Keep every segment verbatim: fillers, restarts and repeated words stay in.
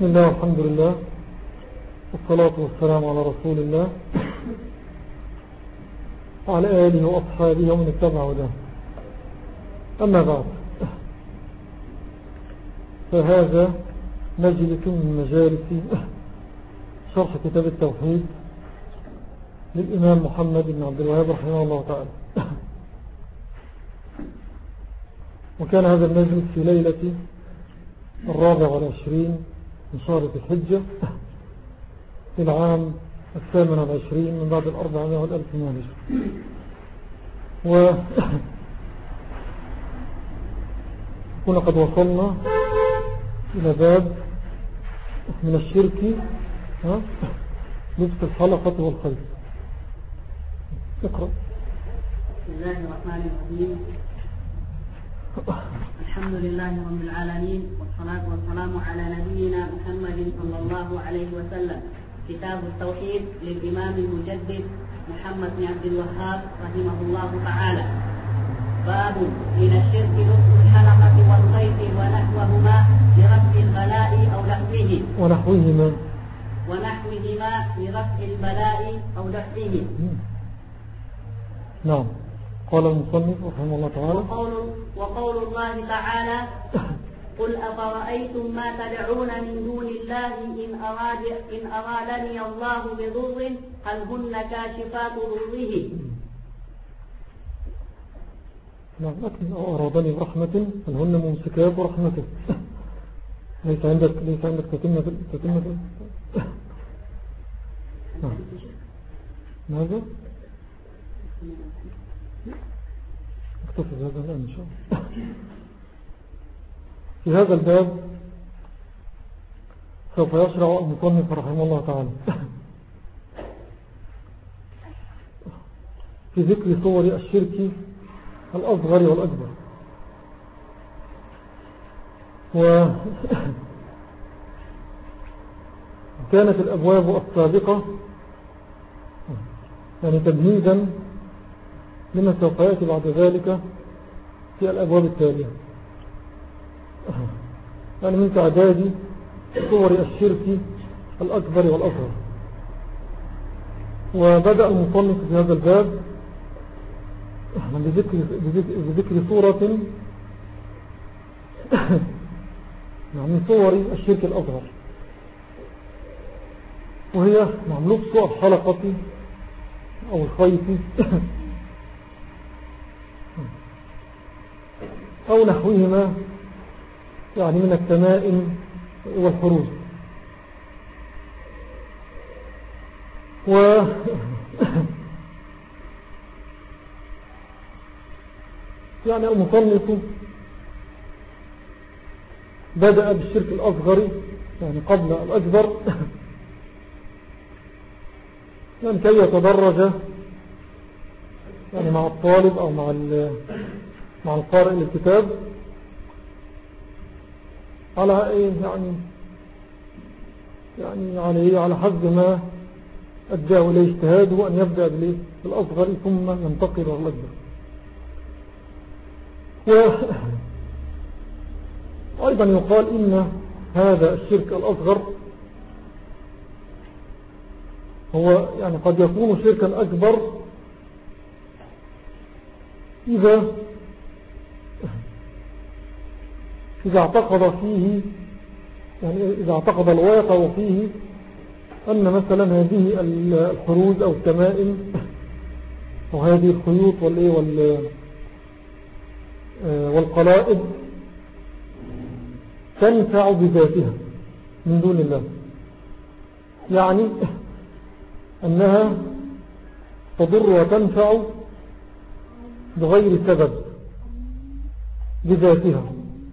بسم الله والحمد لله والصلاة والسلام على رسول الله وعلى آله وأصحابه ومن اتبع هداه. أما بعد، فهذا مجلس من مجالس شرح كتاب التوحيد للإمام محمد بن عبد الوهاب رحمه الله تعالى. وكان هذا المجلس في ليلة الرابع والعشرين من شهر ذي الحجة في العام الثامن والعشرين من بعد الأربعمائة والألف من الهجرة. وكنا قد وصلنا إلى باب من الشرك لبس الحلقة والخيط. اقرأ. بسم الله الرحمن الرحيم. الحمد لله رب العالمين، والصلاة والسلام على نبينا محمد صلى الله عليه وسلم. كتاب التوحيد للإمام المجدد محمد بن عبد الوهاب رحمه الله تعالى. باب من الشرك لبس الحلقة والخيط ونحوهما لرفع البلاء أو دفعه ونحوهما ونحوهما لرفع البلاء أو دفعه. نعم. قال المصنف رحمه الله تعالى: وقول, وقول الله تعالى: قل أفرأيتم ما تدعون من دون الله إن, أراد إن أرادني الله بضر هل هن كاشفات ضره. نعم. لكن أرادني برحمة هل هن ممسكات رحمته. ليس عندك ليس عندك تتمة تتمة نعم. ماذا؟ اكتفي بهذا الآن إن شاء الله. في هذا الباب سوف يشرع المصنف رحمه الله تعالى في ذكر صور الشرك الأصغر والأكبر. وكانت الأبواب السابقة يعني تمهيدا لما سوف يأتي بعد ذلك في الأبواب التالية، يعني من تعداد صور الشرك الأكبر والأصغر. وبدأ المصنف في هذا الباب بذكر, بذكر صورة من صور الشرك الأصغر، وهي لبس الحلقة أو الخيط أو نحوهما، يعني من التمائم والحروز. و يعني المصنف بدأ بالشرك الأصغر يعني قبل الأكبر، يعني كي يتدرج يعني مع الطالب أو مع مع القارئ للكتاب على ايه يعني يعني على ايه على حسب ما أداه إليه اجتهاده أن يبدأ بالأصغر ثم ينتقل إلى الأكبر. وأيضا يقال إن هذا الشرك الأصغر هو يعني قد يكون شركا أكبر إذا إذا اعتقد فيه يعني إذا اعتقد الواقع فيه أن مثلا هذه الحروز أو التمائم أو هذه الخيوط والقلائد تنفع بذاتها من دون الله، يعني أنها تضر وتنفع بغير سبب بذاتها،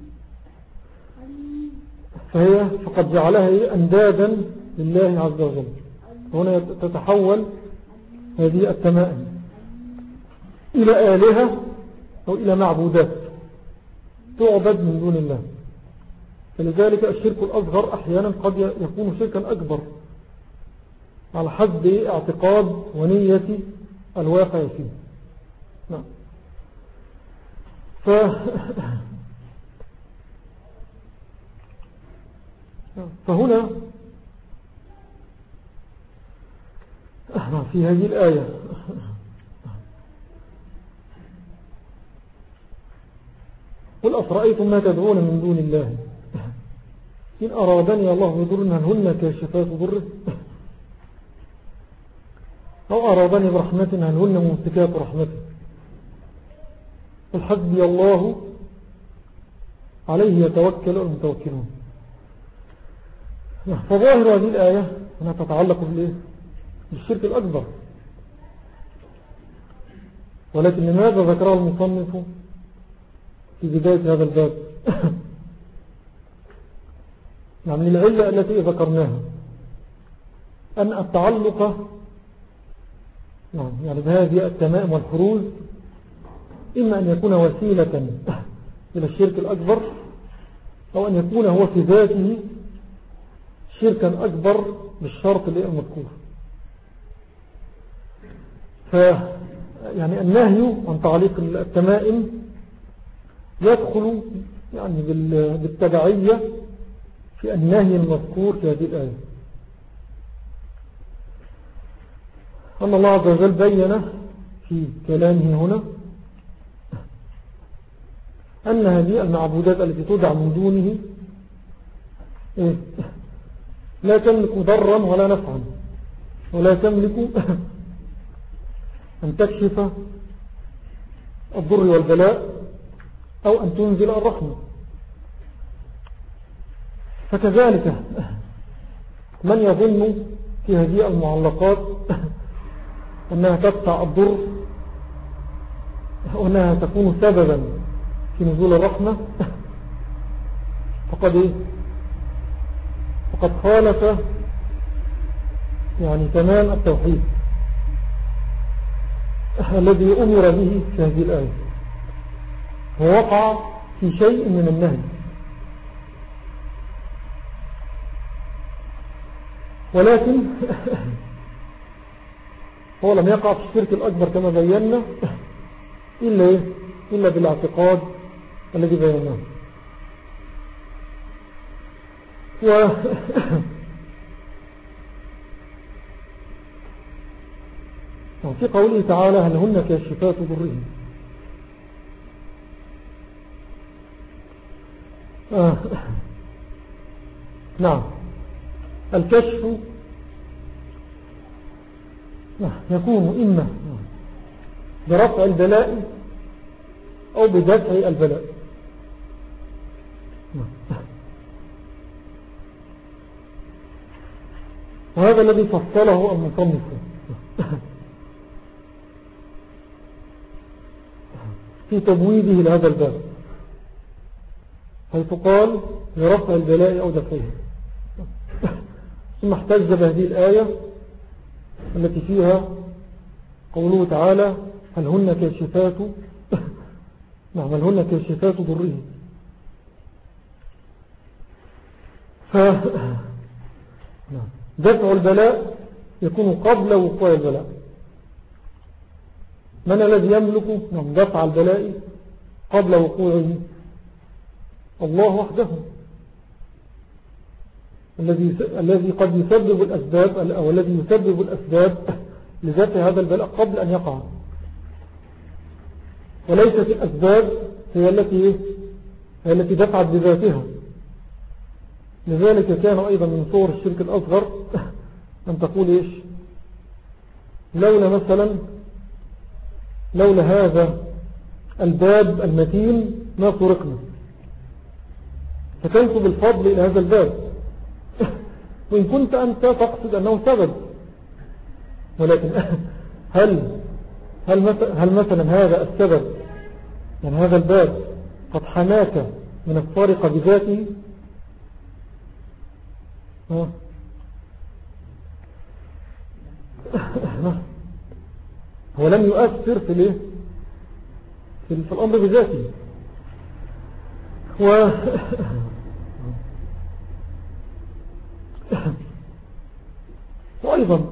فهي فقد جعلها أندادا لله عز وجل. هنا تتحول هذه التمائم إلى آلهة أو إلى معبودات تعبد من دون الله. فلذلك الشرك الأصغر أحيانا قد يكون شركا أكبر على حسب اعتقاد ونية الواقع فيه. نعم. ف فهنا في هذه الآية قل أفرأيتم ما تدعون من دون الله إن أرادني الله بضر هل هن كاشفات ضره أو أرادني برحمة هل هن ممسكات رحمته قل حسبي الله عليه يتوكل المتوكلون. فظاهر هذه الآية أنها تتعلق بالشرك الأكبر، ولكن لماذا ذكرها المصنف في بداية هذا الباب؟ يعني العلة التي ذكرناها أن التعلق يعني بهذه التمائم والحروز إما أن يكون وسيلة إلى الشرك الأكبر أو أن يكون هو في ذاته شركا أكبر بالشرط اللي المذكور. ف يعني النهي عن تعليق التمائم يدخل يعني بالتبعية في النهي المذكور في هذه الآية. أن الله عز وجل بين في كلامه هنا أن هذه المعبودات التي تدعى من دونه إيه؟ لا تملك ضرا ولا نفعا، ولا تملك أن تكشف الضر والبلاء أو أن تنزل الرحمة. فكذلك من يظن في هذه المعلقات أنها تدفع الضر وأنها تكون سببا في نزول الرحمة فقد إيه؟ فقد خالف يعني تمام التوحيد الذي أمر به في هذه الآية، ووقع في شيء من النهي. ولكن هو لم يقع في الشرك الأكبر كما بينا إلا, إلا بالاعتقاد الذي بيناه. و في قوله تعالى هل هن كاشفات ضرهم. آه. نعم الكشف يكون إما برفع البلاء أو بدفع البلاء. وهذا الذي فصله المصنف في تبويبه لهذا الباب، حيث قال لرفع البلاء أو دفعه، ثم احتج بهذه الآية التي فيها قوله تعالى هل هن كاشفات نعم هل هن كاشفات ضره. فدفع البلاء يكون قبل وقوع البلاء. من الذي يملك نعم دفع البلاء قبل وقوعه؟ الله وحده، الذي الذي قد يسبب الأسباب أو الذي يسبب الأسباب لدفع هذا البلاء قبل أن يقع، وليست الأسباب هي التي هي التي دفعت بذاتها. لذلك كان أيضا من صور الشرك الأصغر أن تقول إيش لولا مثلا لولا هذا الباب المتين ما طرقنا، فتنسب الفضل إلى هذا الباب وإن كنت أنت تقصد أنه سبب. ولكن هل هل مثلا, هل مثلا هذا السبب يعني هذا الباب قد حماك من الطارق بذاته؟ ها هو لم يؤثر في الايه في الأمر بذاته. و وأيضا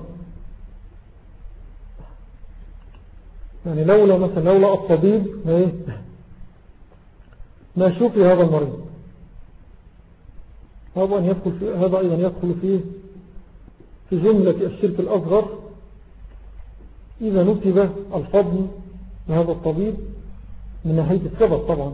يعني لولا مثلا لولا الطبيب ما, ما شوفي هذا المريض، هذا, أن يدخل في هذا أيضا يدخل فيه في جملة الشرك الأصغر إذا نسب الفضل لهذا الطبيب من ناحية السبب طبعا.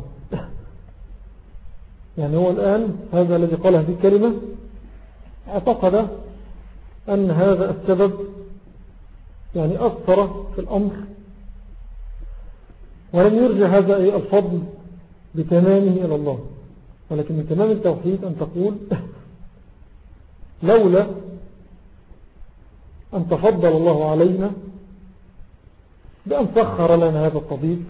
يعني هو الآن هذا الذي قال هذه الكلمة اعتقد أن هذا السبب يعني أثر في الأمر، ولم يرجع هذا الفضل بتمامه إلى الله. ولكن من تمام التوحيد أن تقول لولا أن تفضل الله علينا بأن سخر لنا هذا الطبيب،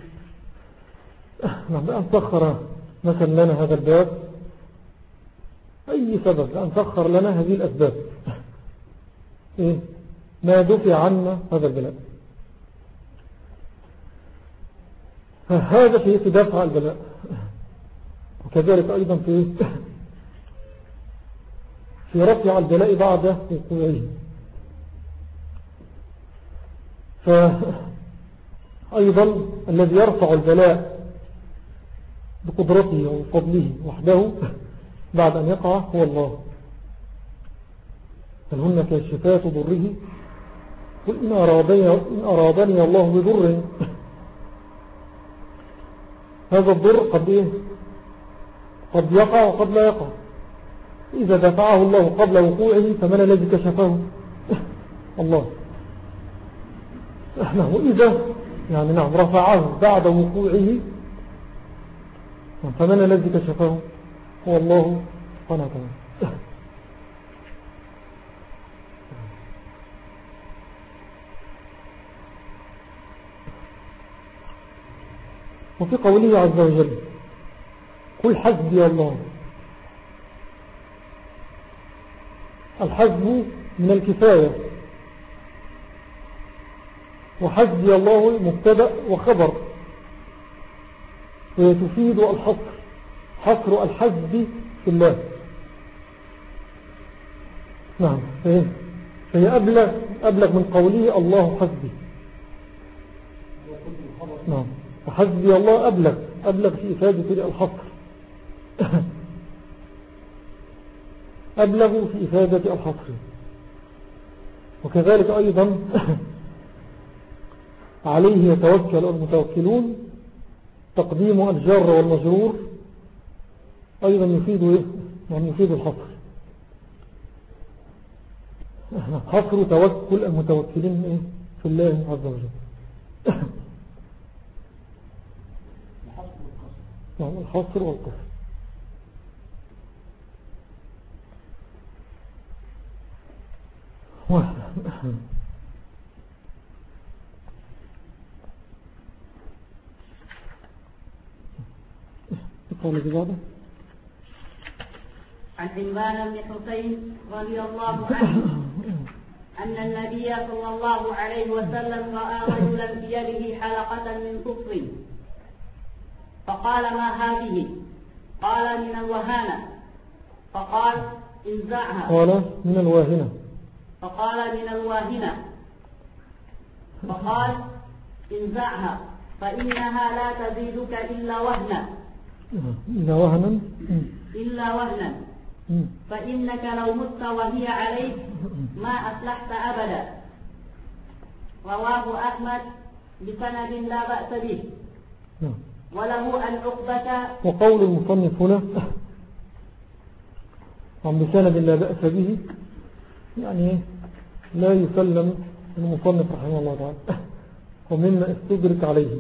بأن سخر مثلا لنا هذا الباب، أي سبب بأن سخر لنا هذه الأسباب، إيه؟ ما دفع عنا هذا البلاء. هذا في دفع البلاء. وكذلك أيضا في في رفع البلاء بعد وقوعه. فأيضا الذي يرفع البلاء بقدرته وفضله وحده بعد أن يقع هو الله. بل هن كاشفات ضره قل إن أرادني, إن أرادني الله بضر. هذا الضر قد إيه؟ قد يقع وقد لا يقع. إذا دفعه الله قبل وقوعه فمن الذي كشفه؟ الله. وإذا يعني نعم رفعه بعد وقوعه فمن الذي كشفه؟ هو الله سبحانه وتعالى. وفي قوله عز وجل قل حسبي الله. الحسب من الكفاية، وحسبي الله مبتدأ وخبر، وتفيد الحصر، حصر الحسب في الله. نعم فهي, فهي أبلغ, أبلغ من قوله الله حسبي. نعم فحسبي الله أبلغ أبلغ في إفادة الحصر أبلغ في إفادة الحصر. وكذلك أيضا عليه يتوكل المتوكلون، تقديم الجار والمجرور أيضا يفيد يعني يفيد الحصر، حصر توكل المتوكلين في الله عز وجل. يعني الحصر والقصر. قول بجابة عن عمران بن حسين رضي الله عنه أن النبي صلى الله عليه وسلم رأى رجلا بيده حلقة من صفر، فقال ما هذه؟ قال من الوهانة. فقال انزعها. قال من الواهنة. فقال من الواهنة. فقال انزعها فإنها لا تزيدك إلا وهنا. إلا وهنا إلا وهنا فإنك لو مت وهي عليك ما أفلحت أبدا. رواه أحمد بسند لا بأس به. وله أن عقبة. وقول المصنف هنا عن بسند لا بأس به يعني لا يسلم المصنف رحمه الله تعالى، ومما استدرك عليه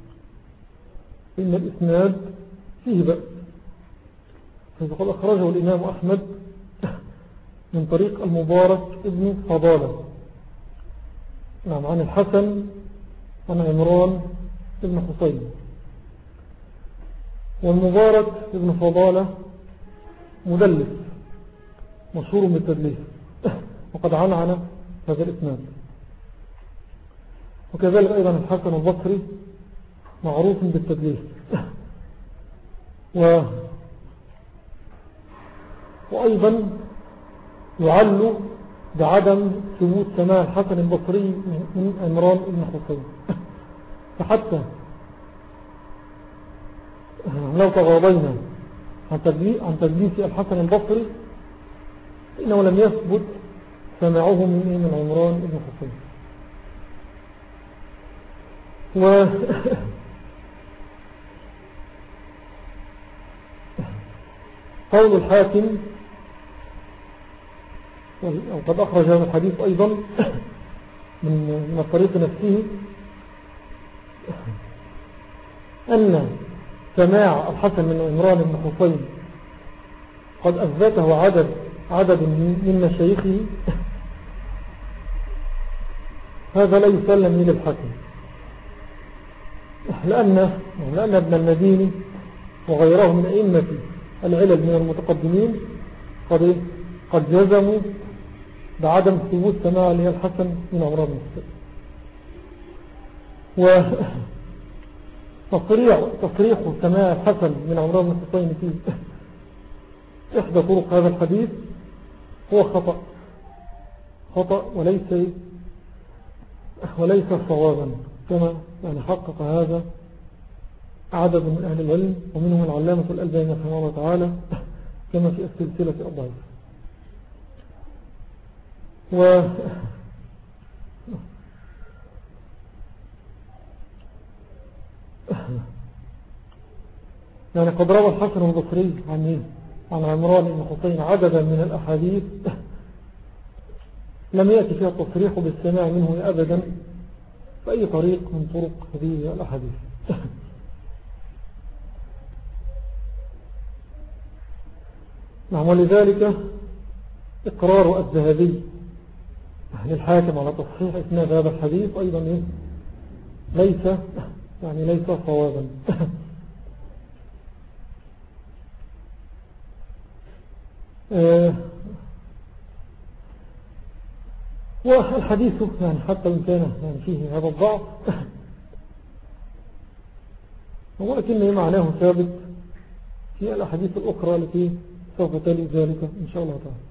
إن الإسناد فيه بأس. فقد أخرجه الإمام أحمد من طريق المبارك ابن فضالة نعم عن الحسن عن عمران ابن حسين. والمبارك ابن فضالة مدلس مشهور بالتدليس، وقد عنعن هذا الإسناد. وكذلك أيضا الحسن البصري معروف بالتدليس. و وأيضا يعل بعدم ثبوت سماع الحسن البصري من عمران بن حسين. فحتى لو تغاضينا عن تدليس الحسن البصري إنه لم يثبت سمعه من من عمران بن حسين. و قول الحاكم وقد أخرج هذا الحديث أيضا من من الطريق نفسه أن سماع الحسن من عمران بن حسين قد أثبته عدد عدد من مشايخه، هذا لا يسلم إلى الحاكم، لأن لأن ابن المديني وغيره من أئمة العلل من المتقدمين قد قد جزموا بعدم ثبوت سماع لها الحسن من عمران بن حسين. وتصريح سماع الحسن من عمران بن حسين في إحدى طرق هذا الحديث هو خطأ خطأ وليس وليس صوابا، كما يعني حقق هذا عدد من أهل العلم ومنهم العلامة الألباني رحمه الله تعالى كما في السلسلة الضعيفة. و يعني قد روى الحسن البصري عن عن عمران بن حسين عددا من الأحاديث لم يأتي فيها التصريح بالسماع منه أبدا بأي طريق من طرق هذه الأحاديث. نعم، ولذلك إقرار الذهبي للحاكم على تصحيح إسناد هذا الحديث أيضا ليس يعني ليس صوابا. والحديث يعني حتى إن كان يعني فيه هذا الضعف ولكن معناه ثابت في الأحاديث الأخرى التي سوف تلي ذلك إن شاء الله تعالى.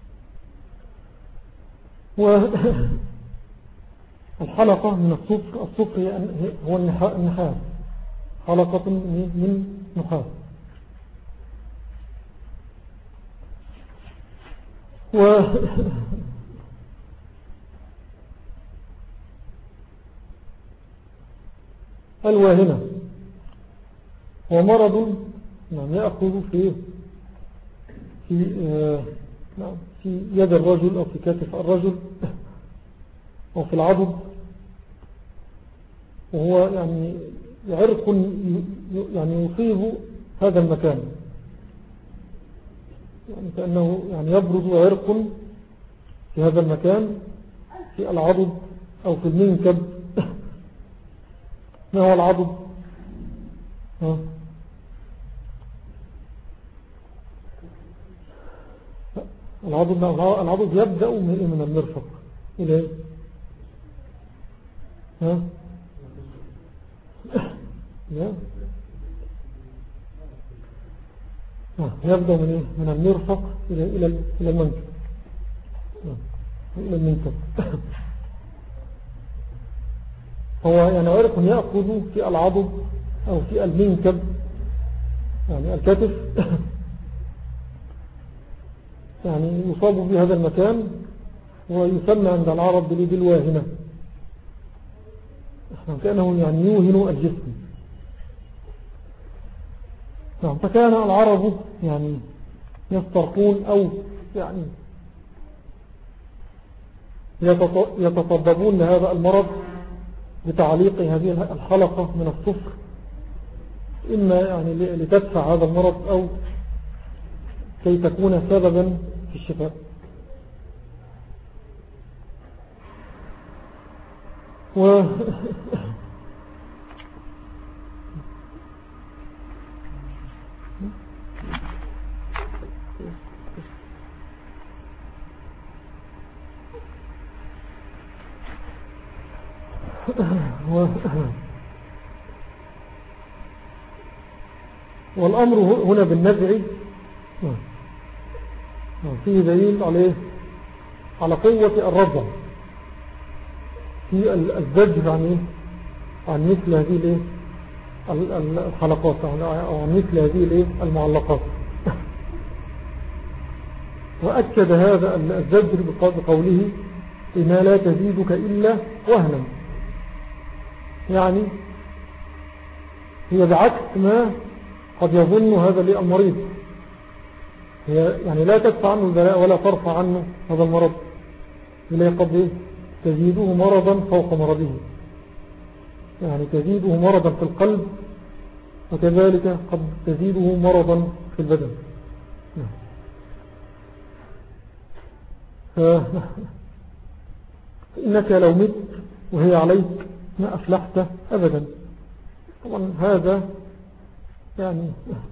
والحلقة من الصفر الصفر هو النحاس، حلقة من نحاس. و الواهنة هو مرض نعم يأخذ في في نعم في يد الرجل أو في كتف الرجل أو في العضد، وهو يعني عرق يعني يصيب هذا المكان، يعني كأنه يعني يبرز عرق في هذا المكان في العضد أو في المنكب. ما هو العضد؟ ها؟ العضد العضد يبدأ من المرفق إلى ها؟ لا يبدأ من من المرفق إلى إلى إلى المنكب إلى المنكب. هو يعني عرق يأخذ في العضد أو في المنكب يعني الكتف، يعني يصاب في هذا المكان ويسمى عند العرب بالواهنة، كأنه يعني يوهن الجسم. نعم، فكان العرب يعني يسترقون أو يعني يتطببون لهذا المرض بتعليق هذه الحلقة من الصفر، إما يعني لتدفع هذا المرض أو كي تكون سببا في الشفاء. و والأمر هنا بالنزع فيه دليل عليه على قوة الرضع في الزجر عن عن مثل هذه الحلقات أو عن مثل هذه المعلقات. وأكد هذا الزجر بقوله إما لا تزيدك إلا وهنا، يعني هي بعكس ما قد يظن هذا المريض، هي يعني لا تدفع عنه البلاء ولا ترفع عنه هذا المرض، إلا قد تزيده مرضا فوق مرضه، يعني تزيده مرضا في القلب وكذلك قد تزيده مرضا في البدن. فإنك لو مت وهي عليك ما أفلحت أبدا. طبعا هذا يعني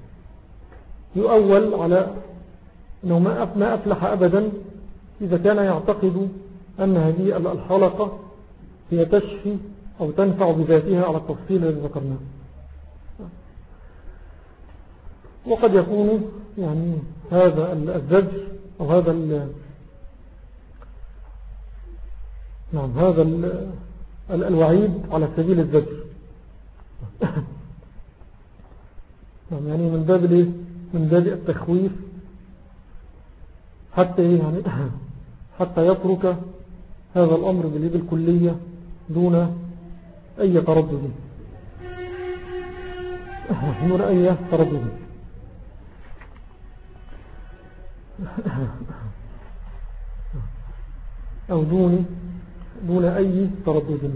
يؤول على أنه ما أفلح أبدا إذا كان يعتقد أن هذه الحلقة هي تشفي أو تنفع بذاتها على التفصيل الذي ذكرناه. وقد يكون يعني هذا الزجر أو هذا ال نعم هذا ال الوعيد على سبيل الزجر نعم يعني من باب الايه من باب التخويف حتى يعني حتى يترك هذا الأمر باليد الكلية دون أي تردد دون أي تردد أو دون دون أي تردد.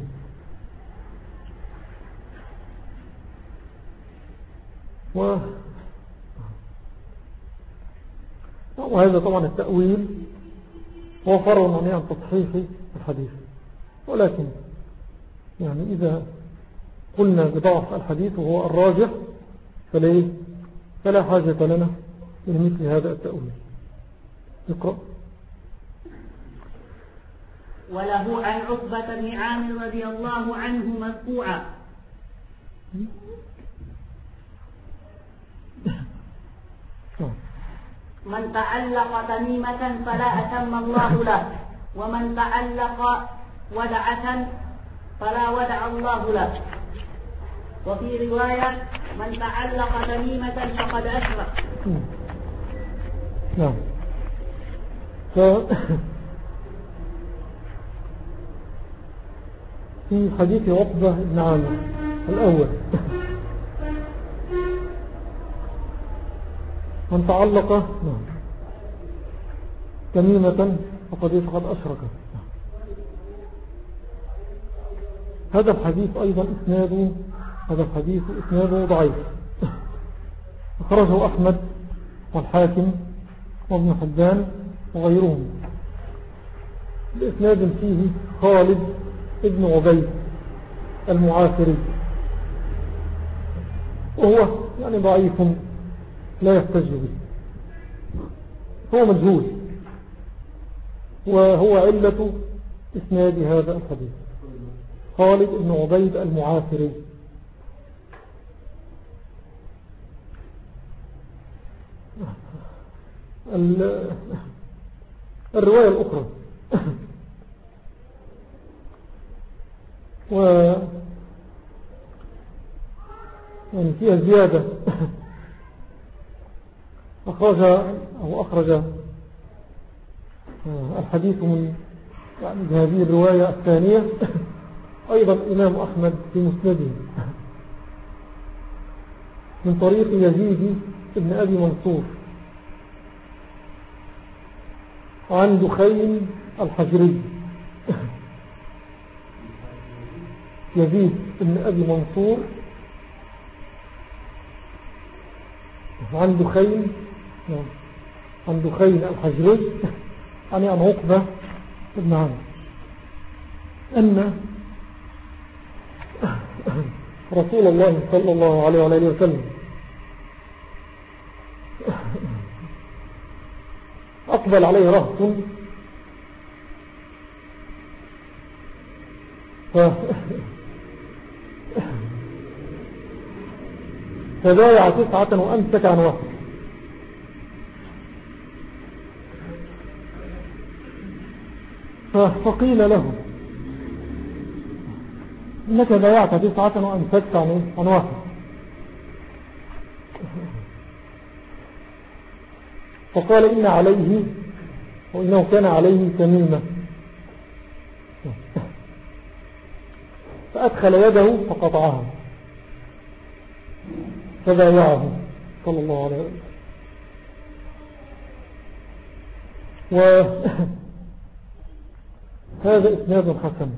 و وهذا طبعا التأويل هو فرع عن تصحيح الحديث، ولكن يعني إذا قلنا بضعف الحديث وهو الراجح فلا فلا حاجة لنا من مثل هذا التأويل. اقرأ. وله عن عقبة بن عامر رضي الله عنه مرفوعا من تعلق تميمة فلا أتم الله له، ومن تعلق ودعة فلا ودع الله له. وفي رواية من تعلق تميمة فقد أشرك. نعم. في حديث عقبة بن عامر الأول من تعلق تميمة فقد فقد أشرك. هذا الحديث أيضا إسناده هذا الحديث إسناده ضعيف، أخرجه أحمد والحاكم وابن حبان وغيرهم بإسناد فيه خالد ابن عبيد المعافري، وهو يعني ضعيف لا يحتج به، هو مجهول، وهو علة إسناد هذا الحديث خالد ابن عبيد المعافري. الرواية الأخرى و يعني فيها زيادة أخرج أو أخرج الحديث من يعني هذه الرواية الثانية أيضا الإمام أحمد في مسنده من طريق يزيد ابن أبي منصور عن دخين الحجري. يزيد ابن أبي منصور عن دخين عن دخين الحجري عن عن عقبة ابن عامر أن رسول الله صلى الله عليه وآله وسلم أقبل عليه رهط فبايع تسعة وأمسك عن واحد، فقيل له إنك بايعت تسعة وأمسكت عن واحد، فقال إن عليه وإنه كان عليه تميمة، فأدخل يده فقطعها فبايعه صلى الله عليه وسلم. وهذا إسناد حسن.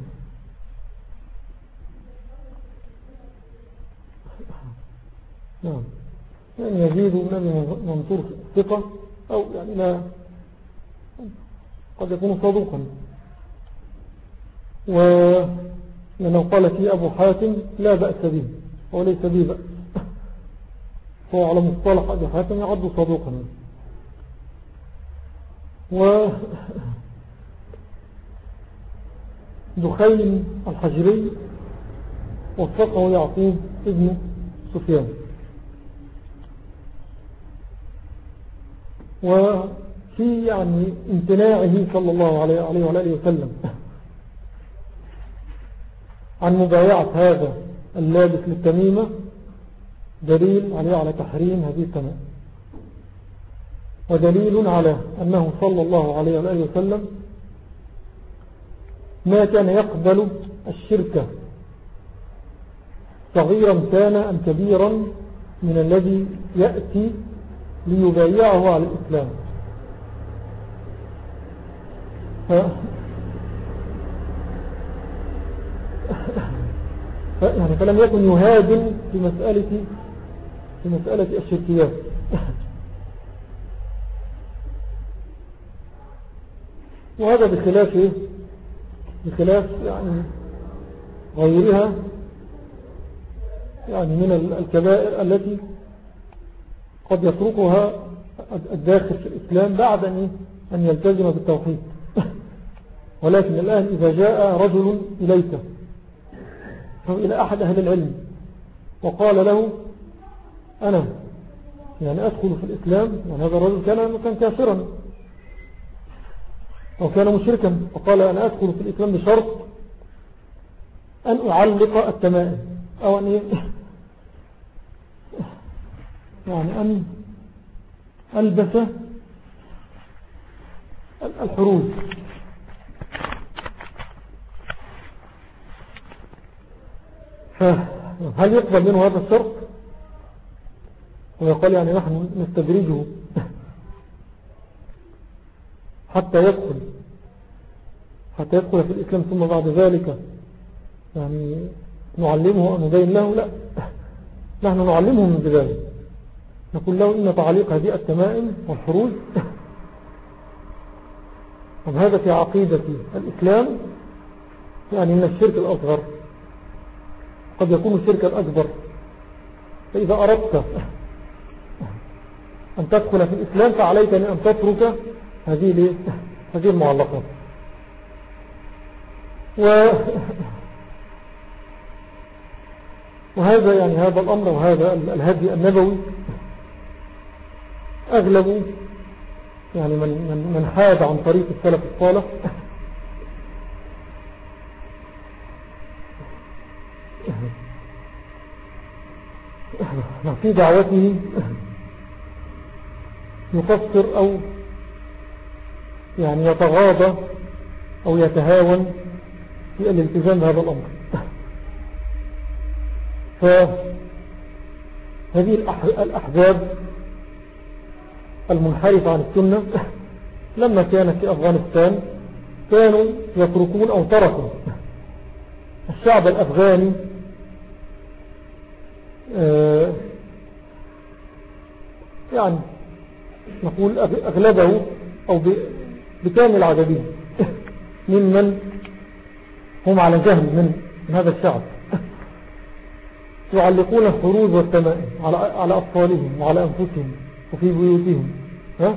نعم، يعني يزيد من أبي منصور ثقة، أو يعني لا، قد يكون صادقا. ولأنه قال فيه أبو حاتم لا بأس به وليس به بأس، هو على مصطلح أبي حاتم يعد صادقا. و دخين الحجري وثقه يعقوب ابن سفيان. وفي يعني امتناعه صلى الله عليه وآله وسلم عن مبايعة هذا اللابس للتميمة دليل عليه على تحريم هذه التمائم، ودليل على أنه صلى الله عليه وآله وسلم ما كان يقبل الشركة صغيرا كان أم كبيرا من الذي يأتي ليبايعه على الإسلام. ف... ف... يعني فلم يكن يهادن في مسألة في مسألة الشركيات. وهذا بخلاف إيه؟ بخلاف يعني غيرها يعني من الكبائر التي قد يتركها الداخل في الإسلام بعد أن يلتزم بالتوحيد. ولكن الآن إذا جاء رجل إليك أو إلى أحد أهل العلم وقال له أنا يعني أدخل في الإسلام، يعني هذا الرجل كان كان كافرا أو كان مشركا، وقال أنا أدخل في الإسلام بشرط أن أعلق التمائم أو أن يعني أن ألبس الحروز. فهل يقبل منه هذا الشرط؟ ويقول يعني نحن نستدرجه حتى يدخل حتى يدخل في الإسلام ثم بعد ذلك يعني نعلمه ونبين له؟ لا، نحن نعلمه من بداية، نقول له إن تعليق هذه التمائم والحروز وهذا في عقيدة الإسلام يعني من الشرك الأصغر، قد يكون الشرك الأكبر. فإذا أردت أن تدخل في الإسلام فعليك أن تترك هذه هذه المعلقات. و وهذا يعني هذا الأمر وهذا الهدي النبوي أغلب يعني من, من, من حاد عن طريق السلف الصالح في دعوته يقصر أو يعني يتغاضى أو يتهاون في الالتزام بهذا الأمر. فهذه الأحزاب المنحرفة عن السنة لما كانت في أفغانستان كانوا يتركون أو تركوا الشعب الأفغاني يعني نقول أغلبه أو بكامل عدده ممن هم على جهل من هذا الشعب يعلقون الحروز والتمائم على على أطفالهم وعلى أنفسهم وفي بيوتهم. ها؟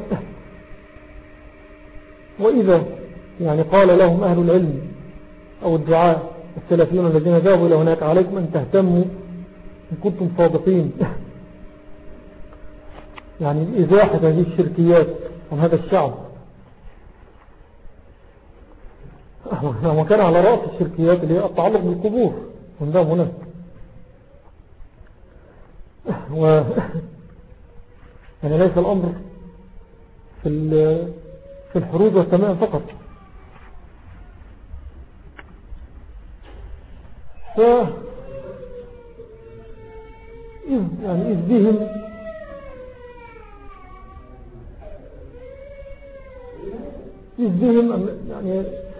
وإذا يعني قال لهم أهل العلم أو الدعاء السلفيون الذين ذهبوا إلى هناك عليكم أن تهتموا إن كنتم صادقين يعني بإزاحة هذه الشركيات عن هذا الشعب، وكان على رأس الشركيات اللي هي التعلق بالقبور عندهم هناك. و يعني ليس الأمر في, في في الحروب والتمام فقط. ف يعني إذ بهم إذ بهم يعني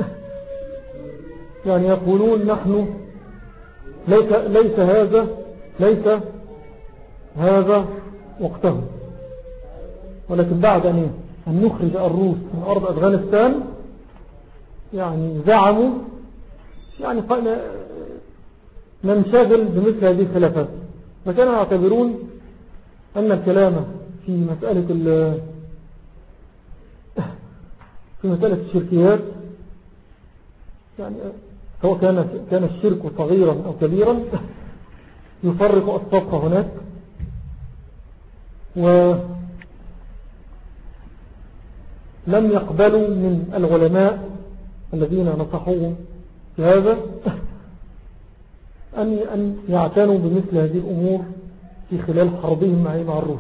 يعني يقولون نحن ليس, ليس هذا ليس هذا وقته، ولكن بعد أن أن نخرج الروس من أرض أفغانستان يعني زعموا يعني ننشغل بمثل هذه الخلافات، فكانوا يعتبرون أن الكلام في مسألة في مسألة الشركيات يعني سواء كان كان الشرك صغيرا أو كبيرا يفرق الصف هناك، ولم يقبلوا من العلماء الذين نصحوهم في هذا أن أن يعتنوا بمثل هذه الأمور في خلال حربهم مع مع الروس.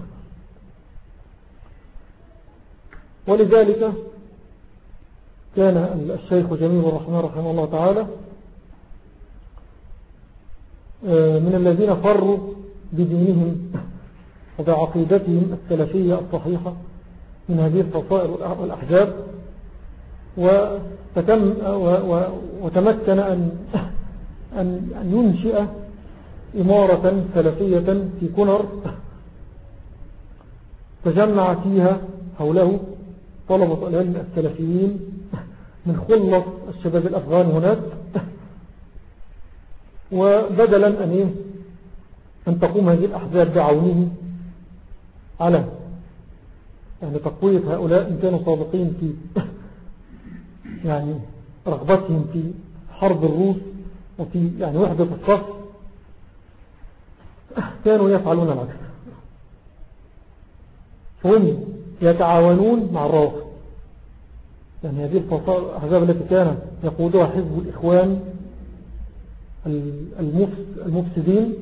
ولذلك كان الشيخ جميل الرحمن رحمه الله تعالى من الذين فروا بدينهم وبعقيدتهم السلفية الصحيحة من هذه الفصائل والأحزاب، وتمكن أن أن ينشئ إمارة سلفية في كونر تجمع فيها حوله طلبة العلم السلفيين من خلص الشباب الأفغان هناك، وبدلا أن أن تقوم هذه الأحزاب بعونه على يعني تقوية هؤلاء إن كانوا صادقين في يعني رغبتهم في حرب الروس وفي يعني وحدة الصف، كانوا يفعلون العكس، هم يتعاونون مع الروافض. يعني هذه الأحزاب التي كان يقودها حزب الإخوان المفسدين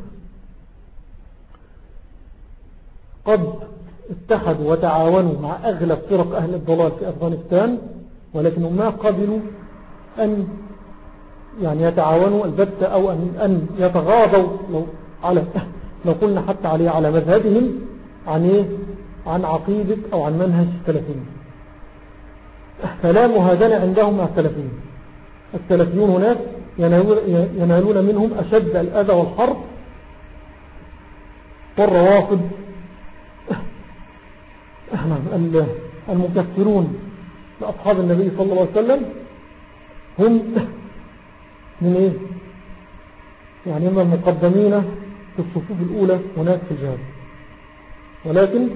قد اتحدوا وتعاونوا مع أغلب فرق أهل الضلال في أفغانستان، ولكنهم ما قبلوا أن يعني يتعاونوا البتة أو أن, أن يتغاضوا لو, على لو قلنا حتى عليه على مذهبهم عن, إيه؟ عن عقيدة أو عن منهج السلفيين. فلا مهادنة عندهم مع السلفيين. السلفيون هناك ينالون منهم أشد الأذى والحرب، والروافض المكفرون لأصحاب النبي صلى الله عليه وسلم هم من إيه؟ يعني هم المقدمين في الصفوف الأولى هناك في الجهاد. ولكن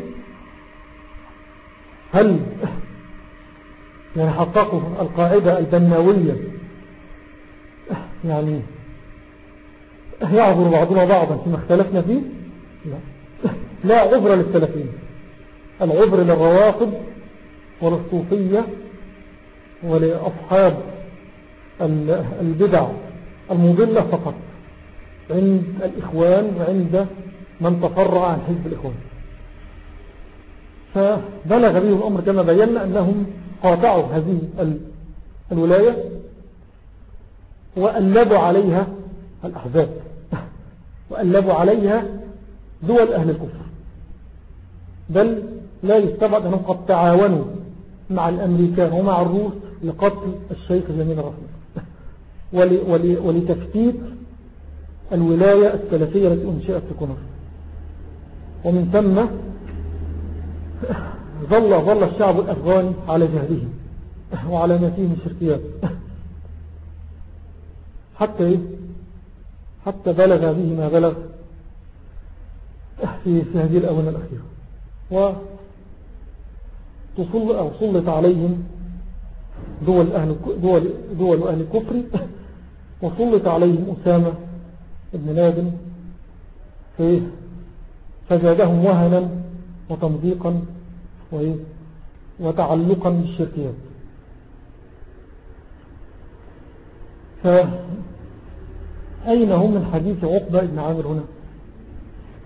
هل يعني حققوا القاعدة البناوية يعني يعبر بعضنا بعضا فيما اختلفنا فيه؟ لا, لا عبر للسلفين، العبر للروافض وللصوفية ولأصحاب البدع المضلة فقط عند الإخوان وعند من تفرع عن حزب الإخوان. فبلغ به الأمر كما بينا أنهم قاطعوا هذه الولاية وألبوا عليها الأحزاب وألبوا عليها دول أهل الكفر، بل لا يستبعد أنهم قد تعاونوا مع الأمريكان ومع الروس لقتل الشيخ جميل الرحمن ولتفتيت الولاية السلفية التي أنشئت في كونر. ومن ثم ظل ظل الشعب الأفغاني على جهده وعلى ما فيه من شركيات حتى حتى بلغ به ما بلغ في, في هذه الآونة الأخيرة، وتصل أو سلط عليهم دول أهل دول دول أهل الكفر، وسلط عليهم أسامة ابن لادن فزادهم وهنا وتمضيقا وتعلقا بالشركيات. فأين هم من حديث عقبة ابن عامر هنا؟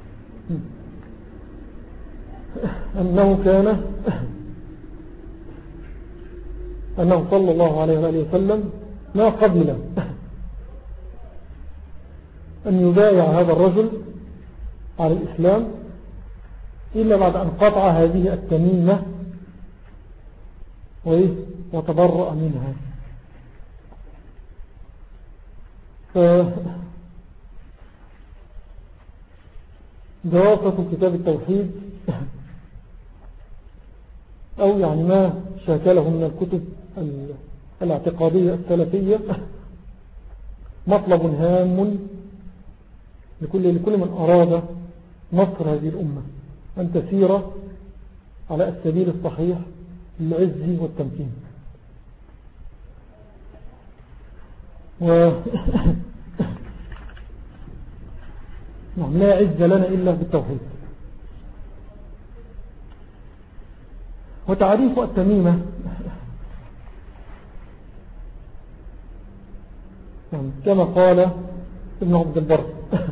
أنه كان أنه صلى الله عليه وآله وسلم ما قبل أن يبايع هذا الرجل على الإسلام إلا بعد أن قطع هذه التميمة وتبرأ منها. دراسة كتاب التوحيد أو يعني ما شاكله من الكتب الاعتقادية السلفية مطلب هام لكل, لكل من أراد نصر هذه الأمة أن تسير على السبيل الصحيح للعز والتمكين. و لا عز لنا إلا بالتوحيد. وتعريف التميمة كما قال ابن عبد البر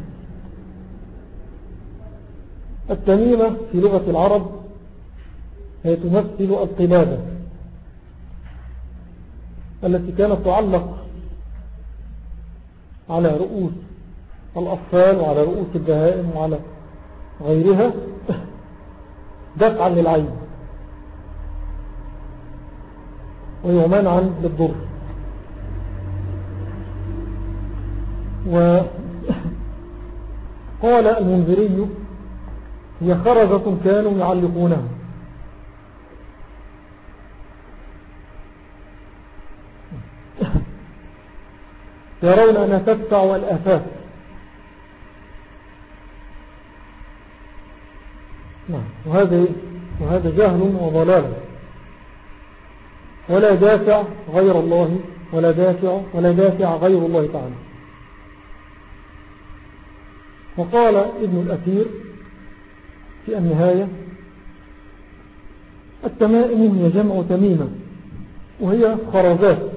التميمة في لغة العرب هي تمثل القلادة التي كانت تعلق على رؤوس الأطفال وعلى رؤوس البهائم وعلى غيرها دفعا للعين ويمنعا للضر. وقال المنذري هي خرزة كانوا يعلقونها يرون أنها تدفع الآفات. وهذا وهذا جهل وضلال ولا دافع غير الله ولا دافع ولا دافع غير الله تعالى. وقال ابن الأثير في النهاية التمائم هي جمع تميمة وهي خرزات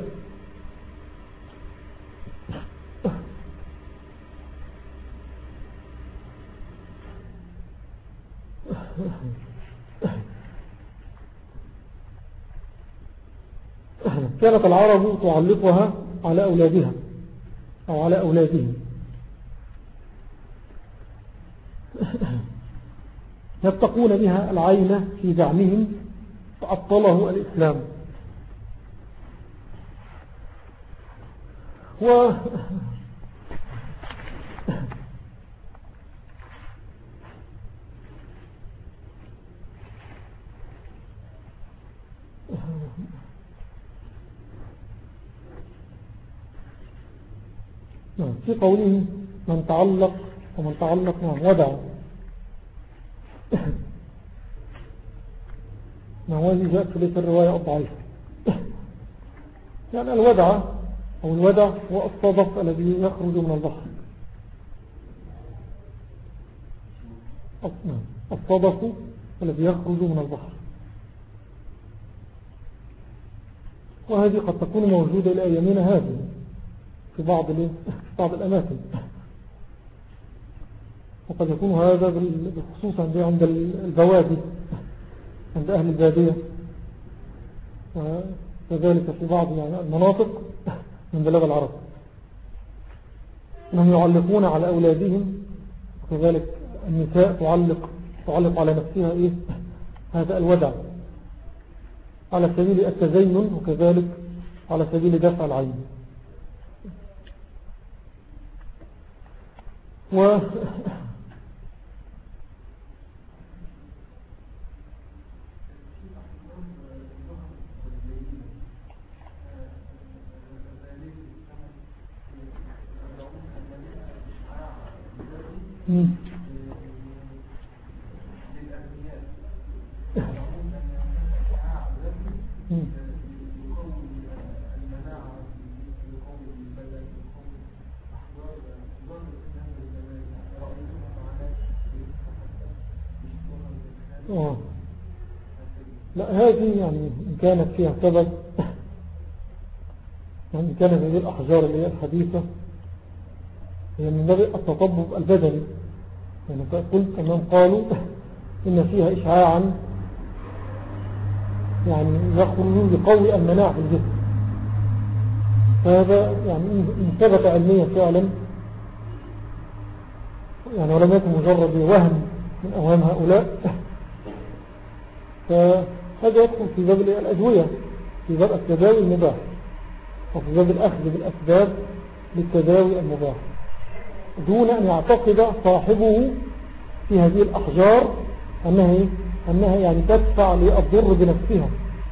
كانت العرب تعلقها على أولادها أو على أولادهم يتقون بها العين في دعمهم فأبطله الإسلام. و في قوله من تعلق ومن تعلق نعم ودع نعم هذه جاءت في ليس الرواية الضعيفة يعني الودع أو الودع هو الصدف الذي يخرج من البحر. الصدف الذي يخرج من البحر وهذه قد تكون موجودة إلى أيامنا هذه في بعض في بعض الأماكن وقد يكون هذا بالخصوص عند البوادي عند أهل البادية وكذلك في بعض المناطق من بلاد العرب أنهم يعلقون على أولادهم وكذلك النساء تعلق تعلق على نفسها إيه هذا الودع على سبيل التزين وكذلك على سبيل دفع العين. و مم. مم. آه. لا هذه يعني إن كانت فيها سبب يعني إن كانت هذه الأحجار اللي هي الحديثة هي من باب التطبب البدني يعني قلت أنهم قالوا إن فيها إشعاعا يعني يخرج يقوي المناعة في الجسم. فهذا يعني إن ثبت علميا فعلا يعني ولم يكن مجرد وهم من أوهام هؤلاء، فهذا يدخل في باب الأدوية، في باب التداوي المباح، وفي باب الأخذ بالأسباب للتداوي المباح، دون أن يعتقد صاحبه في هذه الأحجار أنها, أنها يعني تدفع للضر بنفسها،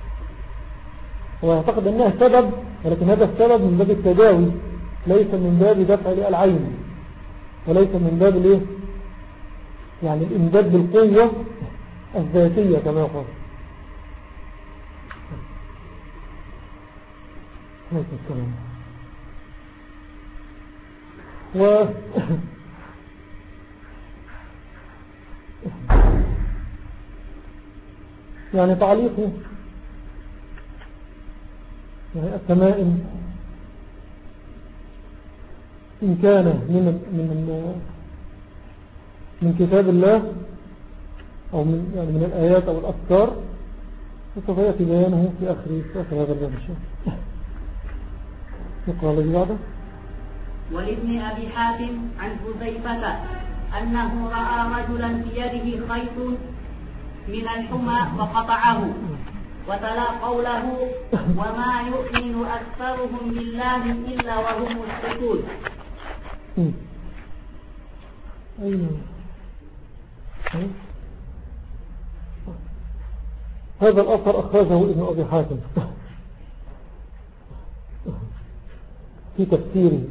ويعتقد أنها سبب، ولكن هذا السبب من باب التداوي، ليس من باب دفع للعين، وليس من باب الايه يعني الامداد بالقوة الذاتية كما يقول. عليكم السلام. و يعني تعليقه يعني التمائم إن كان من من من كتاب الله أو من يعني من الآيات أو الأفكار، فسوف يأتي بيانه في آخر في آخر هذا الباب إن شاء الله. نقرأ الذي بعده. ولابن أبي حاتم عن حذيفة أنه رأى رجلا في يده خيط من الحمى فقطعه، وتلا قوله وما يؤمن أكثرهم بالله إلا وهم مشركون. أين هذا الأثر أخرجه ابن أبي حاتم في تفسيره،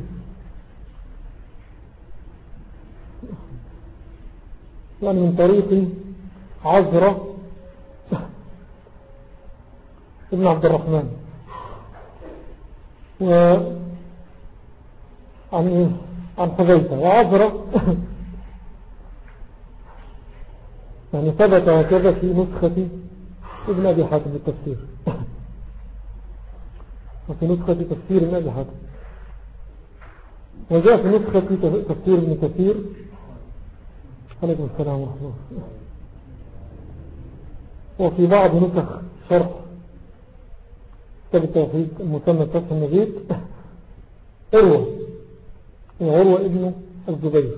يعني من طريق عزرة ابن عبد الرحمن، و عن عن حذيفة. وعزرة يعني ثبت هكذا في نسخة ابن أبي حاتم التفسير، وفي نسخة تفسير ابن أبي حاتم، وجاء في نسخة تفسير ابن كثير. عليكم السلام ورحمة الله. وفي بعض نسخ شرح كتاب التوحيد المسمى فتح المجيد عروة عروة ابن الزبير.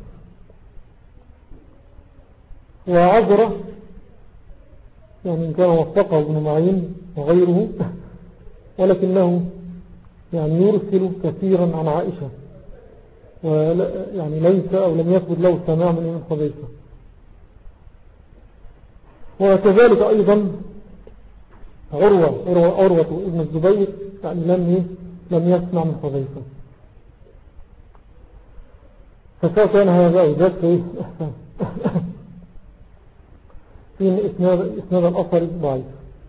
وعذرة يعني إن كان وفقه ابن معين وغيره، ولكنه يعني يرسل كثيرا عن عائشة، يعني ليس أو لم يثبت له سماع من ابن حذيفة. وكذلك أيضا عروة عروة, عروة ابن الزبير يعني لم لم يسمع من حذيفة. فسواء كان هذا أو ذاك في إسناد إسناد الأثر ضعيف.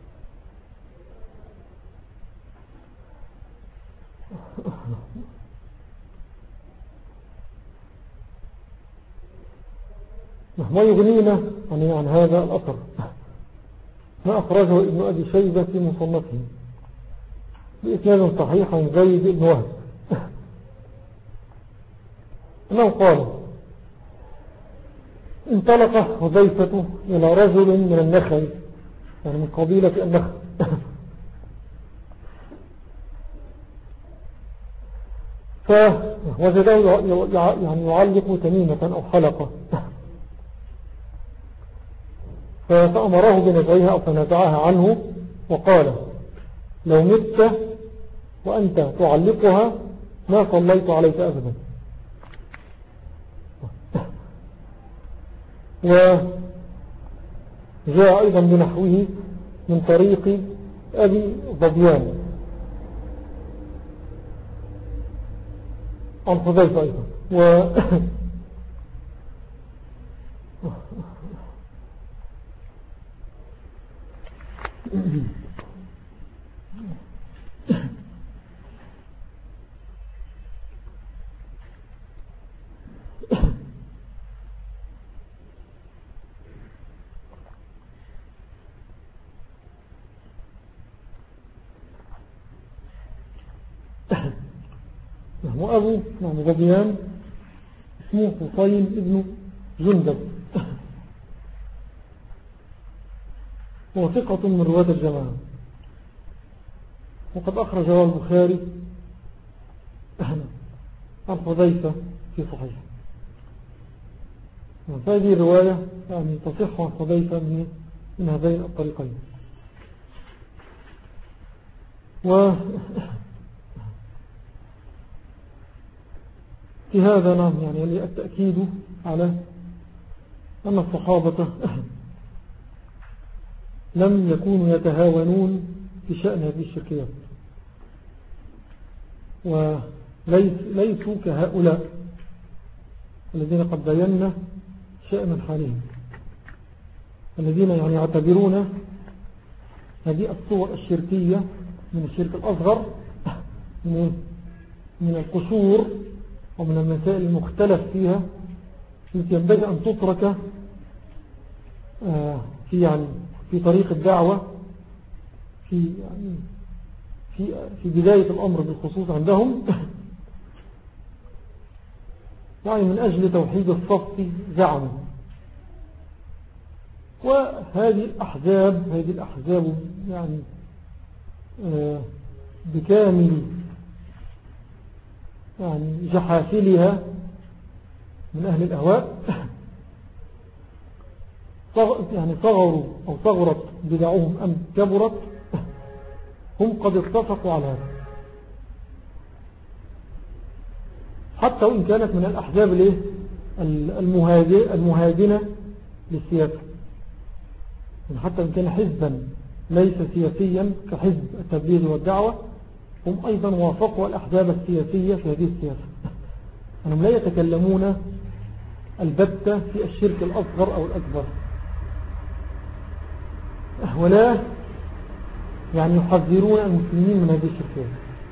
ما يغنينا عن هذا الأثر ما أخرجه ابن أبي شيبة في مصنفه بإسناد صحيح عن زيد بن وهب أنه قال انطلق حذيفة إلى رجل من النخل، يعني من قبيلة النخل، فوجده يعني يعلق تميمة أو حلقة، فأمره بنزعها أو فنزعها عنه وقال لو مت وأنت تعلقها ما صليت عليك أبدا. وجاء أيضا بنحوه من طريق أبي ضبيان عن حذيفة أيضا. و وأبو يعني ضبيان اسمه حسين ابن جندب، هو ثقة من رواة الجماعة، وقد أخرج البخاري عن حذيفة في صحيح. فهذه الرواية يعني تصح عن حذيفة من من هذين الطريقين. و في هذا نعم يعني التأكيد على أن الصحابة لم يكونوا يتهاونون في شأن هذه الشركيات، وليسوا كهؤلاء الذين قد بينا شأن حالهم، الذين يعني يعتبرون هذه الصور الشركية من الشرك الأصغر من القصور ومن المسائل المختلف فيها التي ينبغي أن تترك في يعني في طريق الدعوة في يعني في في بداية الأمر بالخصوص عندهم يعني من أجل توحيد الصف زعموا. وهذه الأحزاب هذه الأحزاب يعني بكامل يعني جحافلها من أهل الأهواء يعني صغروا أو صغرت بدعوهم أم كبرت، هم قد اتفقوا على هذا، حتى وإن كانت من الأحزاب المهاجنة للسياسة، حتى وإن كان حزبا ليس سياسيا كحزب التبليغ والدعوة، هم أيضا وافقوا الأحزاب السياسية في هذه السياسة، أنهم لا يتكلمون البتة في الشرك الأصغر أو الأكبر، ولا يعني يحذرون المسلمين من هذه الشركات.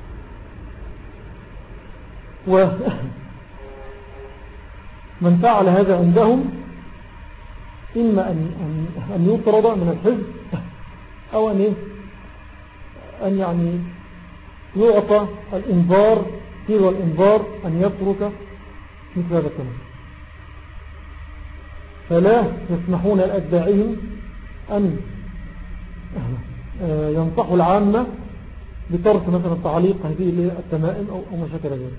ومن فعل هذا عندهم إما أن, أن, أن يطرد من الحزب أو أن, أن يعني يعطى الإنذار تلو الإنذار أن يترك مثل هذا الكلام، فلا يسمحون لأتباعهم أن ينصحوا العامة بترك مثلا تعليق هذه التمائم أو ما شكل ذلك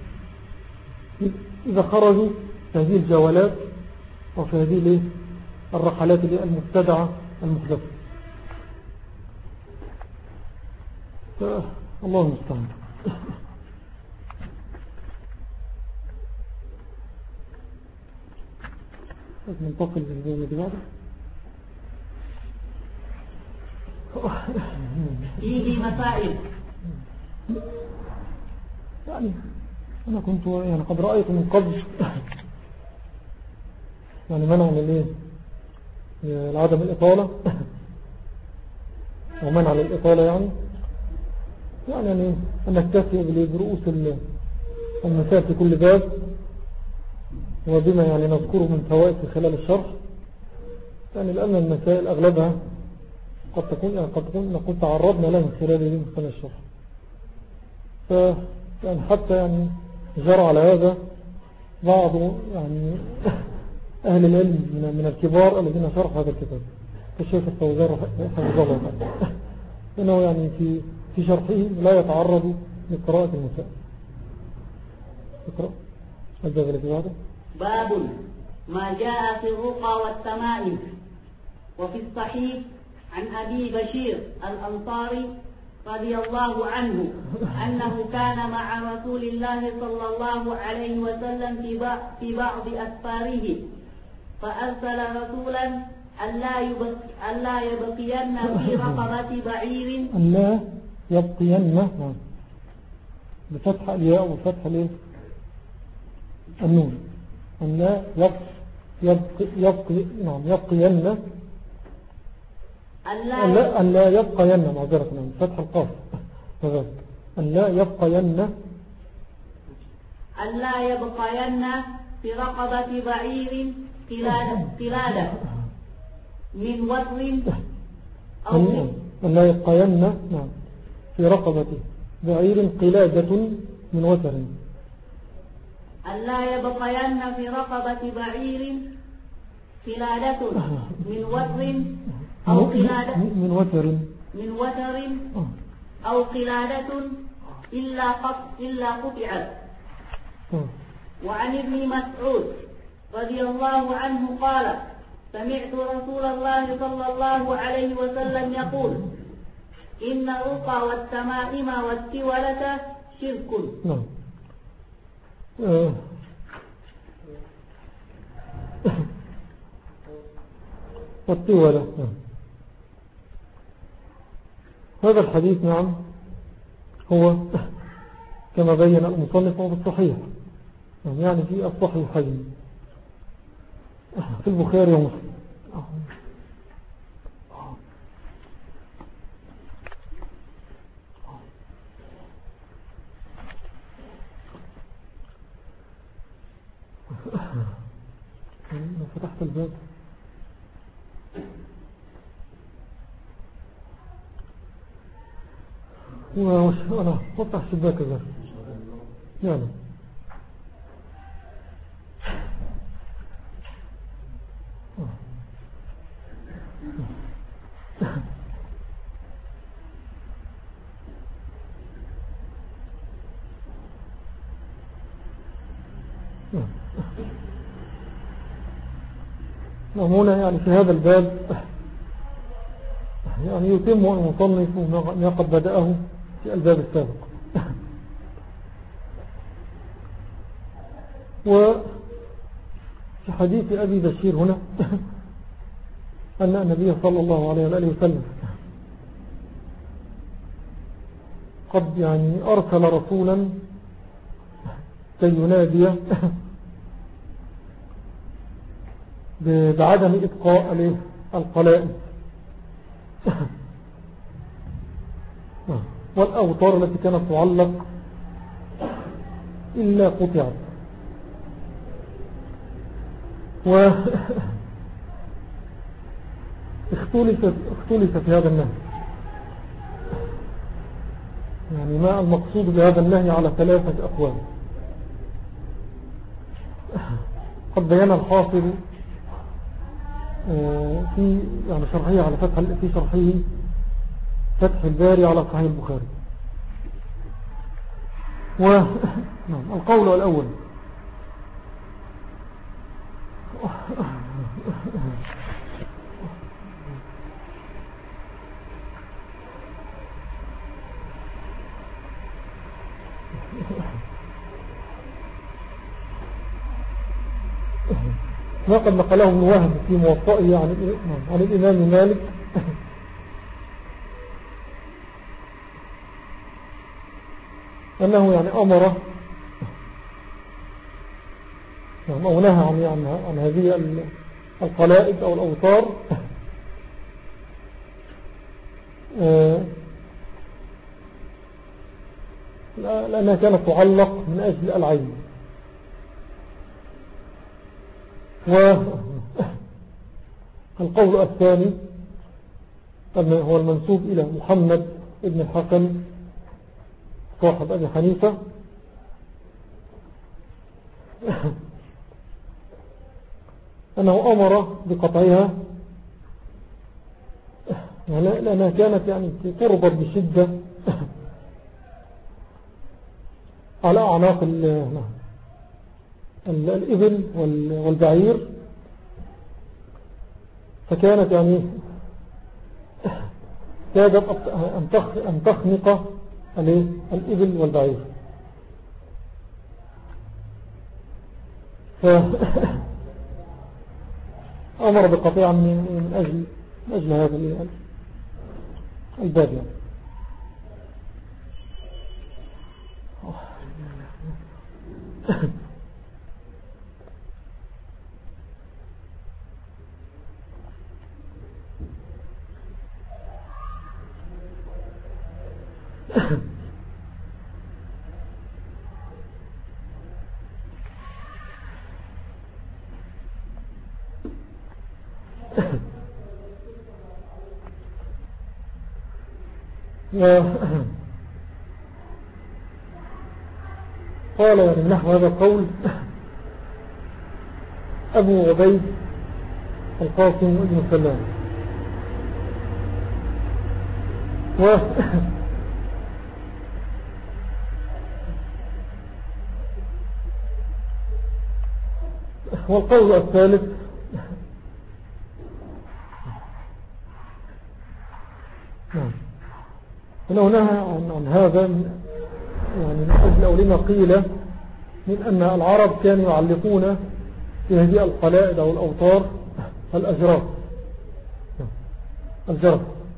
إذا خرجوا في هذه الجولات أو في هذه الرحلات المبتدعة المحدثة. الله المستعان. ننتقل للجولة دي بعد. فيه مسائل. يعني أنا كنت يعني قد رأيت من قبل يعني منع من إيه العدم الإطالة ومنع للإطالة يعني يعني يعني أن نكتفي برؤوس المسائل في كل باب وبما يعني نذكره من فوائد خلال الشرح، يعني لأن المسائل أغلبها قد تكون يعني قد تكون نقول تعرضنا لها من خلال من خلال الشرح، ف يعني حتى يعني جرى على هذا بعض يعني أهل العلم من, من الكبار الذين شرحوا هذا الكتاب كالشيخ الفوزان حفظه الله تعالى، إنه يعني في في شرحه لا يتعرض لقراءة المسائل. اقرأ الباب الذي بعده. باب ما جاء في الرقى والتمائم. وفي الصحيح عن أبي بشير الأنصاري رضي الله عنه أنه كان مع رسول الله صلى الله عليه وسلم في بعض أسفاره، فأرسل رسولا ألا يبقين في رقبة بعير ألا يبقين بفتح الياء وفتح الياء النون ألا يبقي يبقي نعم يبقين ألا ألا يبقين معذرة نعم فتح القاف كذلك ألا يبقين ألا يبقين في رقبة بعير قلادة من وتر أو ألا يبقين نعم في رقبة بعير قلادة من وتر ألا يبقين في رقبة بعير قلادة من وتر أو قلادة من وتر من وتر أو قلادة إلا قط إلا قطعت. وعن ابن مسعود رضي الله عنه قال سمعت رسول الله صلى الله عليه وسلم يقول إن الرقى والتمائم والتولة شرك. نعم. آه. والتولة. هذا الحديث نعم هو كما بين المصنف هو بالصحيح، يعني في الصحيحين في البخاري ومسلم. لو فتحت الباب أنا فتح شباك ذا يعني هنا يعني في هذا الباب يعني يتم المصنف ما قد بدأه في الباب السابق. وفي حديث أبي بشير هنا أن النبي صلى الله عليه وآله وسلم قد يعني أرسل رسولا كي ينادي بعدم إبقاء القلائد والأوتار التي كانت تعلق إلا قطعت. و اختلف اختلف في هذا النهي، يعني ما المقصود بهذا النهي على ثلاثة أقوال. قد بيان الحافظ في يعني شرحه على فتح في شرحه فتح الباري على صحيح البخاري. والقول الأول ما قد نقله ابن وهب في موطئه عن, عن الإمام مالك أنه يعني أمر أو نهى عن, عن, عن هذه القلائد أو الأوتار لأنها كانت تعلق من أجل العين. والقول الثاني هو المنسوب إلى محمد ابن الحكم صاحب أبي حنيفة أنه أمر بقطعها لأنها كانت يعني تربط بشدة على أعناق الإبل والبعير، فكانت يعني كادت أن تخنق الإبل والبعير. فأمر بقطيعة من أجل, من أجل هذا الباب يعني. قال يعني نحو هذا القول أبو عبيد القاسم بن سلام و والقول الثالث أنه نهى عن, عن هذا يعني من أجل أولما قيل من أن العرب كانوا يعلقون في هذه القلائد أو الأوتار الأجراف الجرف،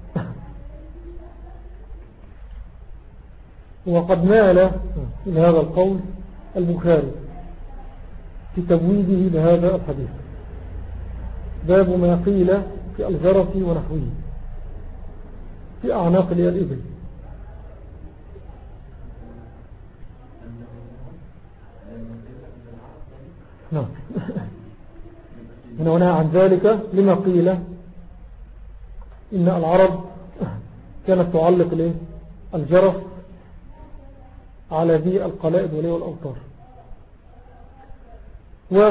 وقد مال إلى هذا القول البخاري في تبويبه لهذا الحديث، باب ما قيل في الجرف ونحوه في أعناق الإبل. نعم. من هنا عن ذلك لما قيل إن العرب كانت تعلق الجرف على ذي القلائد والأوتار. و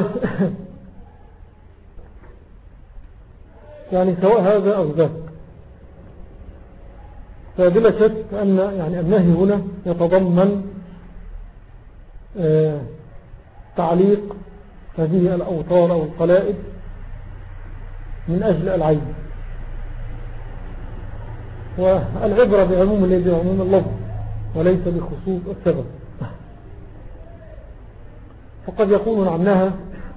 يعني سواء هذا أو ذاك، فبلا شك أن يعني النهي هنا يتضمن آه تعليق هذه الأوتار أو القلائد من أجل العين، والعبرة بعموم الذي بعموم اللفظ وليس بخصوص السبب. فقد يكون عنها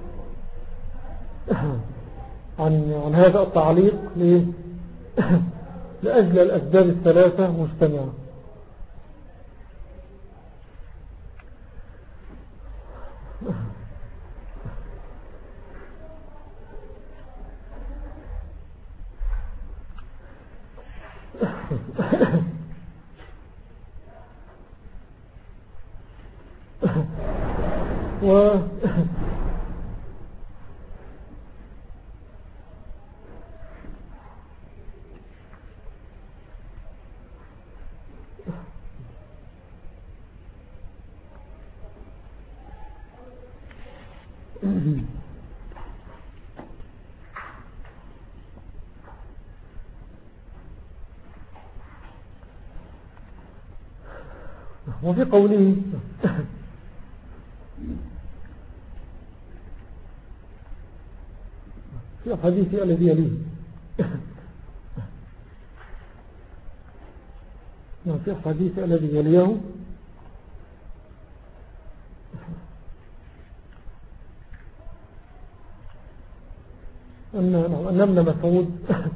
عن, عن هذا التعليق لأجل الأسباب الثلاثة مجتمعة. و وفي قوله في الحديث الذي يليه في الحديث الذي يليه أن ابن مسعود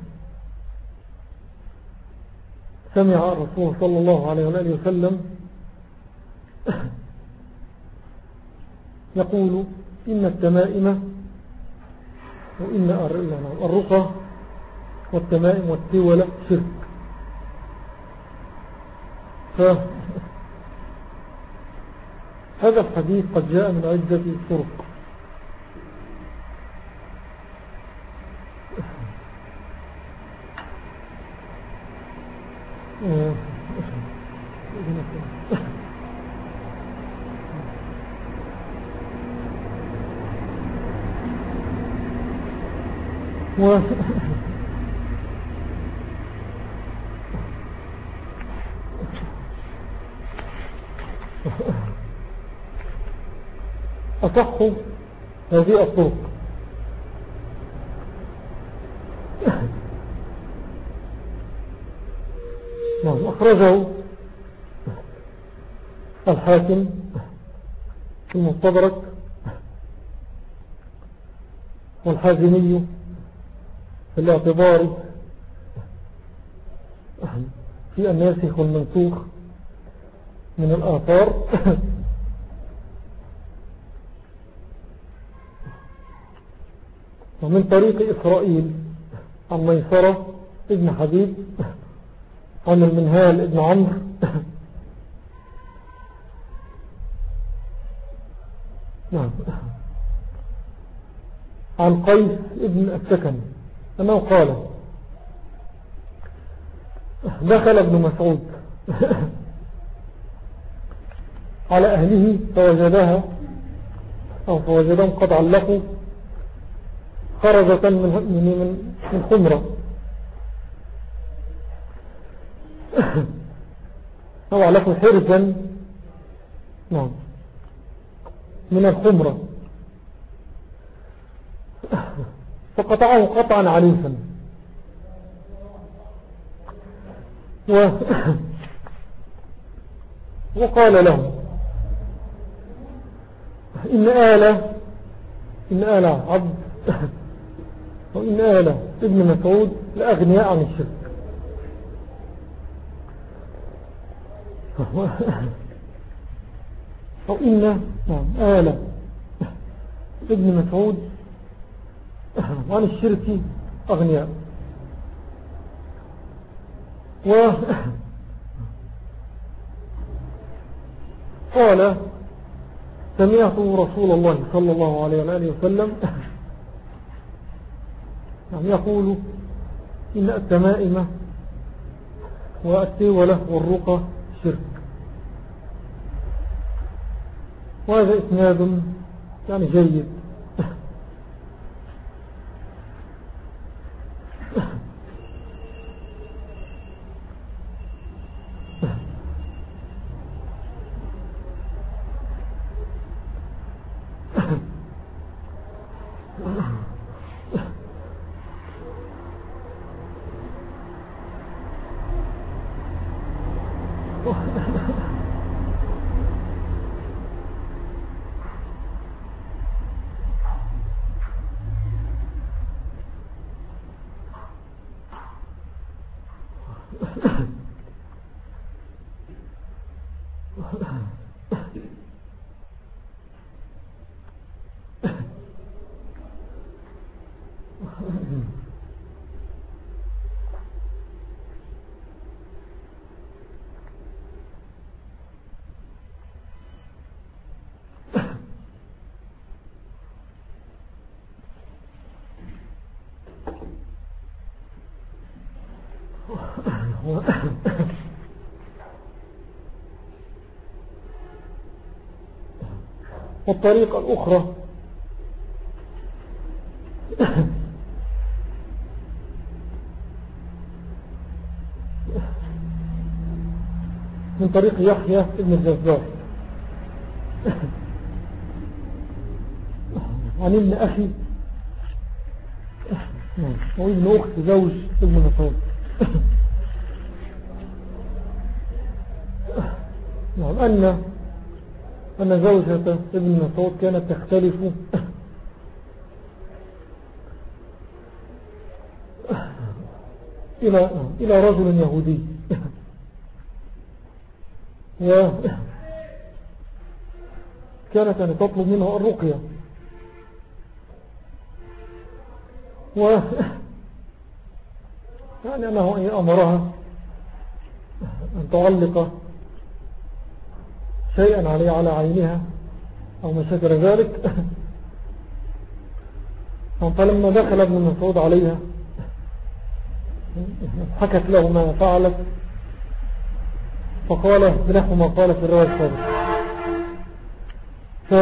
سمع الرسول صلى الله عليه وآله وسلم يقول إن التمائم وإن الرقى والتمائم والتولة شرك. فهذا الحديث قد جاء من عدة طرق. و أصح هذه الطرق نعم أخرجه الحاكم في المستدرك والحازمي في الاعتبار في الناسخ والمنسوخ من الآثار ومن طريق إسرائيل عن ميسرة ابن حبيب عن المنهال ابن عمرو نعم عن قيس ابن السكن أنه قال دخل ابن مسعود على أهله فوجدها أو فوجدهم قد علقوا خرجة من, من, من خمرة، أو عليكم حرزا نعم من الخمرة فقطعه قطعا عنيفا و وقال له إن آلة إن آلة عبد وإن آلة ابن مسعود لأغنياء عن الشرك. أو إن نعم آلة ابن مسعود عن الشرك أغنياء. وقال سمعت رسول الله صلى الله عليه وآله وسلم يعني يقول إن التمائم والتولة والرقى شرك. وهذا إسناد يعني جيد. والطريقة الأخرى من طريق يحيى ابن الجزار عن ابن أخي وابن أخت زوج ابن مسعود. نعم أن أن زوجة ابن مسعود كانت تختلف إلى إلى رجل يهودي وكانت أن تطلب منه الرقية و يعني أنه أمرها أن تعلق شيئا عليه على عينها أو ما شكر ذلك. فلما دخل ابن مسعود عليها حكت له ما فعلت فقال بنحو ما قال في الرواية السابقة. ف...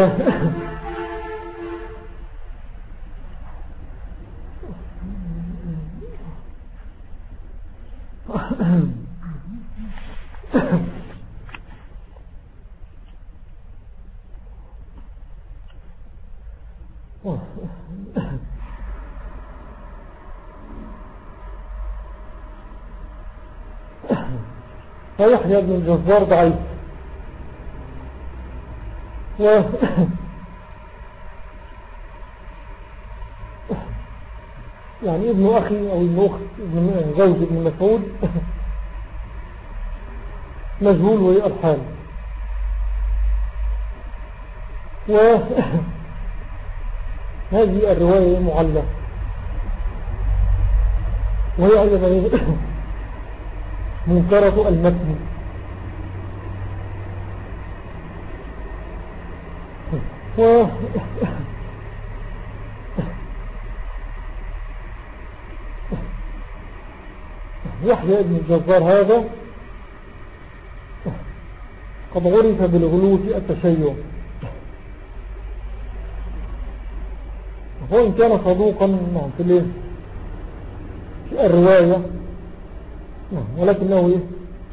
فيحيى بن الجزار ضعيف و يعني ابن أخي أو ابن أخت ابن زوج ابن مسعود مجهول وهي الحال. وهذه الرواية معلّة وهي أيضا منكرة المتن. و يحيى ابن الجزار هذا قد عرف بالغلو في التشيع، وإن كان صدوقا في الرواية ولكنه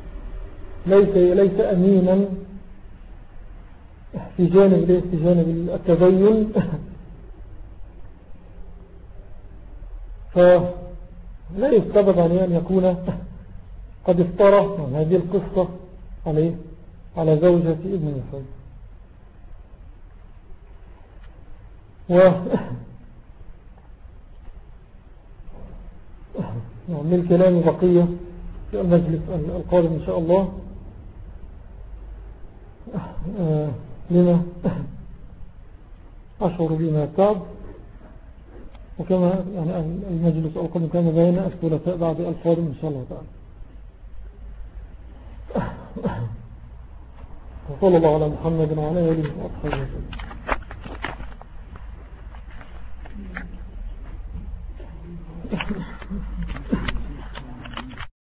ليس ليس أمينا في جانب في جانب التدين فلا يستبعد عليه أن يكون قد افترى عن هذه القصة عليه على زوجة ابن مسعود. و من الكلام بقية في المجلس القادم إن شاء الله لما أشعر بما تعب، وكما يعني المجلس القادم كان بين الثلاثاء بعد القادم إن شاء الله تعالى. وصلى الله على محمد وعلى آله وصحبه وسلم.